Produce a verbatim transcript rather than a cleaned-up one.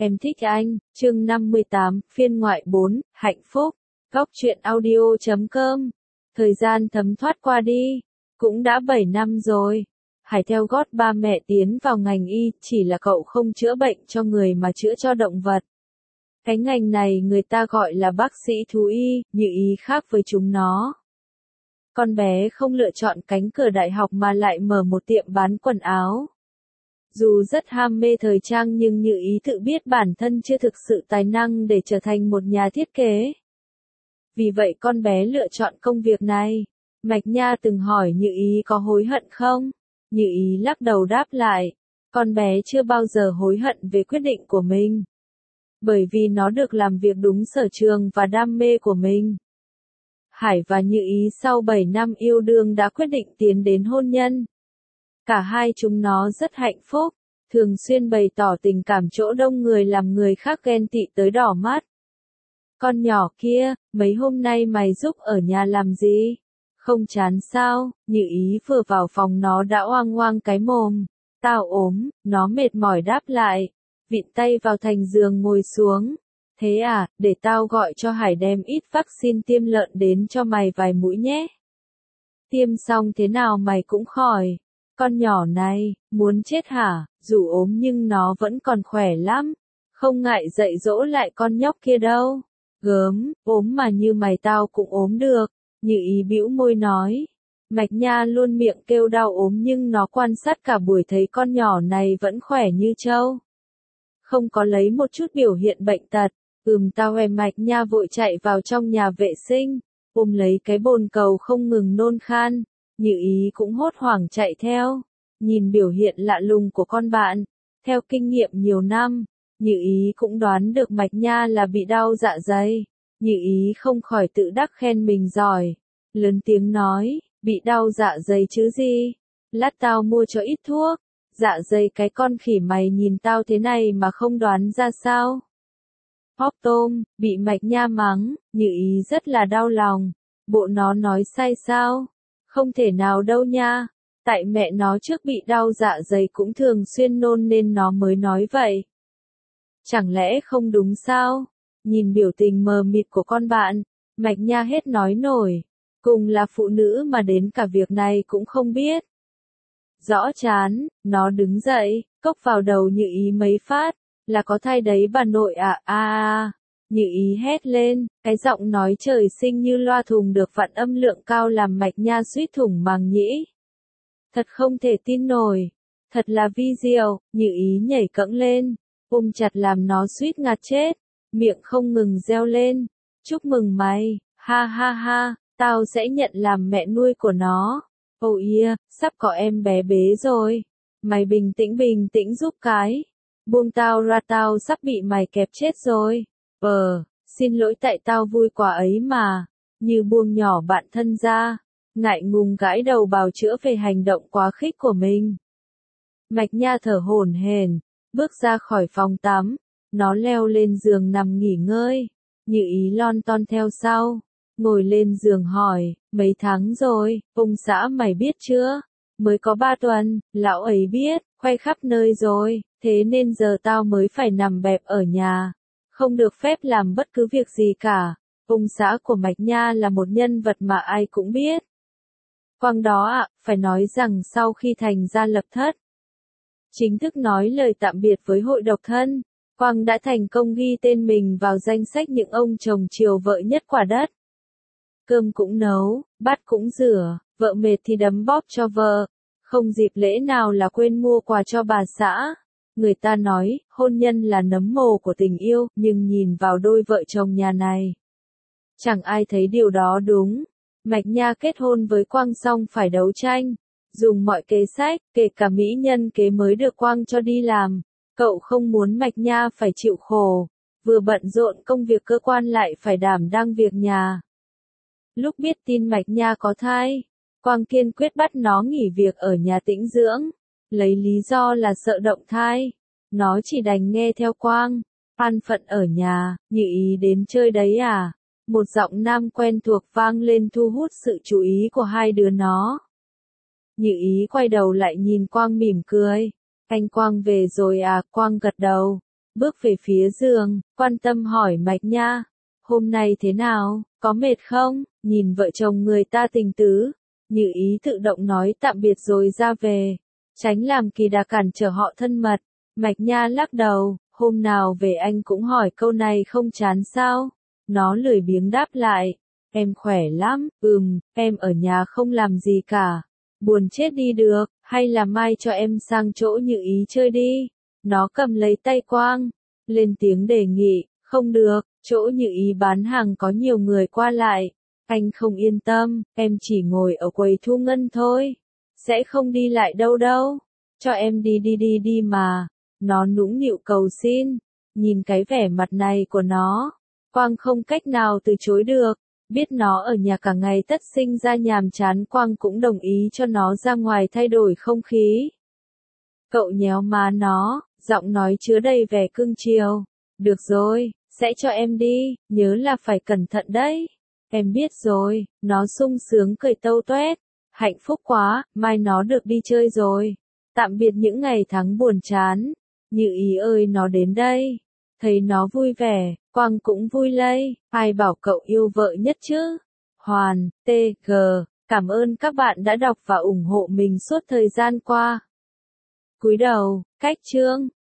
Em thích anh, chương năm mươi tám, phiên ngoại bốn, hạnh phúc. Góc truyện audio chấm com. Thời gian thấm thoát qua đi, cũng đã bảy năm rồi. Hải theo gót ba mẹ tiến vào ngành y, chỉ là cậu không chữa bệnh cho người mà chữa cho động vật. Cái ngành này người ta gọi là bác sĩ thú y, Như Ý khác với chúng nó. Con bé không lựa chọn cánh cửa đại học mà lại mở một tiệm bán quần áo. Dù rất ham mê thời trang nhưng Như Ý tự biết bản thân chưa thực sự tài năng để trở thành một nhà thiết kế. Vì vậy con bé lựa chọn công việc này. Mạch Nha từng hỏi Như Ý có hối hận không? Như Ý lắc đầu đáp lại, con bé chưa bao giờ hối hận về quyết định của mình. Bởi vì nó được làm việc đúng sở trường và đam mê của mình. Hải và Như Ý sau bảy năm yêu đương đã quyết định tiến đến hôn nhân. Cả hai chúng nó rất hạnh phúc, thường xuyên bày tỏ tình cảm chỗ đông người làm người khác ghen tị tới đỏ mắt. Con nhỏ kia, mấy hôm nay mày giúp ở nhà làm gì? Không chán sao? Như Ý vừa vào phòng nó đã oang oang cái mồm. Tao ốm, nó mệt mỏi đáp lại. Vịn tay vào thành giường ngồi xuống. Thế à, để tao gọi cho Hải đem ít vaccine tiêm lợn đến cho mày vài mũi nhé. Tiêm xong thế nào mày cũng khỏi. Con nhỏ này, muốn chết hả? Dù ốm nhưng nó vẫn còn khỏe lắm. Không ngại dạy dỗ lại con nhóc kia đâu. Gớm, ốm mà như mày tao cũng ốm được. Như Ý bĩu môi nói. Mạch Nha luôn miệng kêu đau ốm nhưng nó quan sát cả buổi thấy con nhỏ này vẫn khỏe như trâu. Không có lấy một chút biểu hiện bệnh tật. Ừm tao em Mạch Nha vội chạy vào trong nhà vệ sinh. Ôm lấy cái bồn cầu không ngừng nôn khan. Như Ý cũng hốt hoảng chạy theo. Nhìn biểu hiện lạ lùng của con bạn. Theo kinh nghiệm nhiều năm, Như Ý cũng đoán được Mạch Nha là bị đau dạ dày. Như Ý không khỏi tự đắc khen mình giỏi. Lớn tiếng nói, bị đau dạ dày chứ gì? Lát tao mua cho ít thuốc. Dạ dày cái con khỉ mày nhìn tao thế này mà không đoán ra sao? Hóc tôm, bị Mạch Nha mắng, Như Ý rất là đau lòng. Bộ nó nói sai sao? Không thể nào đâu nha. Tại mẹ nó trước bị đau dạ dày cũng thường xuyên nôn nên nó mới nói vậy. Chẳng lẽ không đúng sao? Nhìn biểu tình mờ mịt của con bạn, Mạch Nha hết nói nổi. Cùng là phụ nữ mà đến cả việc này cũng không biết. Rõ chán, nó đứng dậy, cốc vào đầu Như Ý mấy phát. Là có thai đấy bà nội à, à à. Như Ý hét lên, cái giọng nói trời sinh như loa thùng được vặn âm lượng cao làm Mạch Nha suýt thủng màng nhĩ. Thật không thể tin nổi. Thật là vi diệu, Như Ý nhảy cẫng lên, ôm chặt làm nó suýt ngạt chết, miệng không ngừng reo lên. Chúc mừng mày, ha ha ha, tao sẽ nhận làm mẹ nuôi của nó. Oh yeah, sắp có em bé bế rồi. Mày bình tĩnh bình tĩnh giúp cái. Buông tao ra tao sắp bị mày kẹp chết rồi. Ờ, xin lỗi tại tao vui quá ấy mà. Như buông nhỏ bạn thân ra. Ngại ngùng gãi đầu bào chữa về hành động quá khích của mình. Mạch Nha thở hổn hển, bước ra khỏi phòng tắm. Nó leo lên giường nằm nghỉ ngơi. Như Ý lon ton theo sau. Ngồi lên giường hỏi, mấy tháng rồi, ông xã mày biết chưa? Mới có ba tuần, lão ấy biết, khoe khắp nơi rồi, thế nên giờ tao mới phải nằm bẹp ở nhà. Không được phép làm bất cứ việc gì cả. Ông xã của Mạch Nha là một nhân vật mà ai cũng biết. Quang đó ạ, à, phải nói rằng sau khi thành gia lập thất, chính thức nói lời tạm biệt với hội độc thân, Quang đã thành công ghi tên mình vào danh sách những ông chồng chiều vợ nhất quả đất. Cơm cũng nấu, bát cũng rửa, vợ mệt thì đấm bóp cho vợ. Không dịp lễ nào là quên mua quà cho bà xã. Người ta nói, hôn nhân là nấm mồ của tình yêu, nhưng nhìn vào đôi vợ chồng nhà này, chẳng ai thấy điều đó đúng. Mạch Nha kết hôn với Quang xong phải đấu tranh, dùng mọi kế sách, kể cả mỹ nhân kế mới được Quang cho đi làm. Cậu không muốn Mạch Nha phải chịu khổ, vừa bận rộn công việc cơ quan lại phải đảm đang việc nhà. Lúc biết tin Mạch Nha có thai, Quang kiên quyết bắt nó nghỉ việc ở nhà tĩnh dưỡng, lấy lý do là sợ động thai. Nó chỉ đành nghe theo Quang, an phận ở nhà. Như Ý đến chơi đấy à? Một giọng nam quen thuộc vang lên thu hút sự chú ý của hai đứa nó. Như Ý quay đầu lại nhìn Quang mỉm cười. Anh Quang về rồi à? Quang gật đầu. bước về phía giường, quan tâm hỏi Mạch Nha. Hôm nay thế nào, có mệt không? Nhìn vợ chồng người ta tình tứ, Như Ý tự động nói tạm biệt rồi ra về, tránh làm kỳ đà cản trở họ thân mật. Mạch Nha lắc đầu, hôm nào về anh cũng hỏi câu này không chán sao? Nó lười biếng đáp lại, em khỏe lắm, ừm, em ở nhà không làm gì cả. Buồn chết đi được, hay là mai cho em sang chỗ Như Ý chơi đi. Nó cầm lấy tay Quang, lên tiếng đề nghị, không được, chỗ Như Ý bán hàng có nhiều người qua lại. Anh không yên tâm, em chỉ ngồi ở quầy thu ngân thôi. Sẽ không đi lại đâu đâu. Cho em đi đi đi đi mà. Nó nũng nịu cầu xin. Nhìn cái vẻ mặt này của nó, Quang không cách nào từ chối được. Biết nó ở nhà cả ngày tất sinh ra nhàm chán, Quang cũng đồng ý cho nó ra ngoài thay đổi không khí. Cậu nhéo má nó, giọng nói chứa đầy vẻ cưng chiều. Được rồi, sẽ cho em đi, nhớ là phải cẩn thận đấy. Em biết rồi, nó sung sướng cười tâu toét. Hạnh phúc quá, mai nó được đi chơi rồi. Tạm biệt những ngày tháng buồn chán. Như Ý ơi, nó đến đây. Thấy nó vui vẻ, Quang cũng vui lây. Ai bảo cậu yêu vợ nhất chứ? Hoàn, tê giê, cảm ơn các bạn đã đọc và ủng hộ mình suốt thời gian qua. Cúi đầu, cách chương.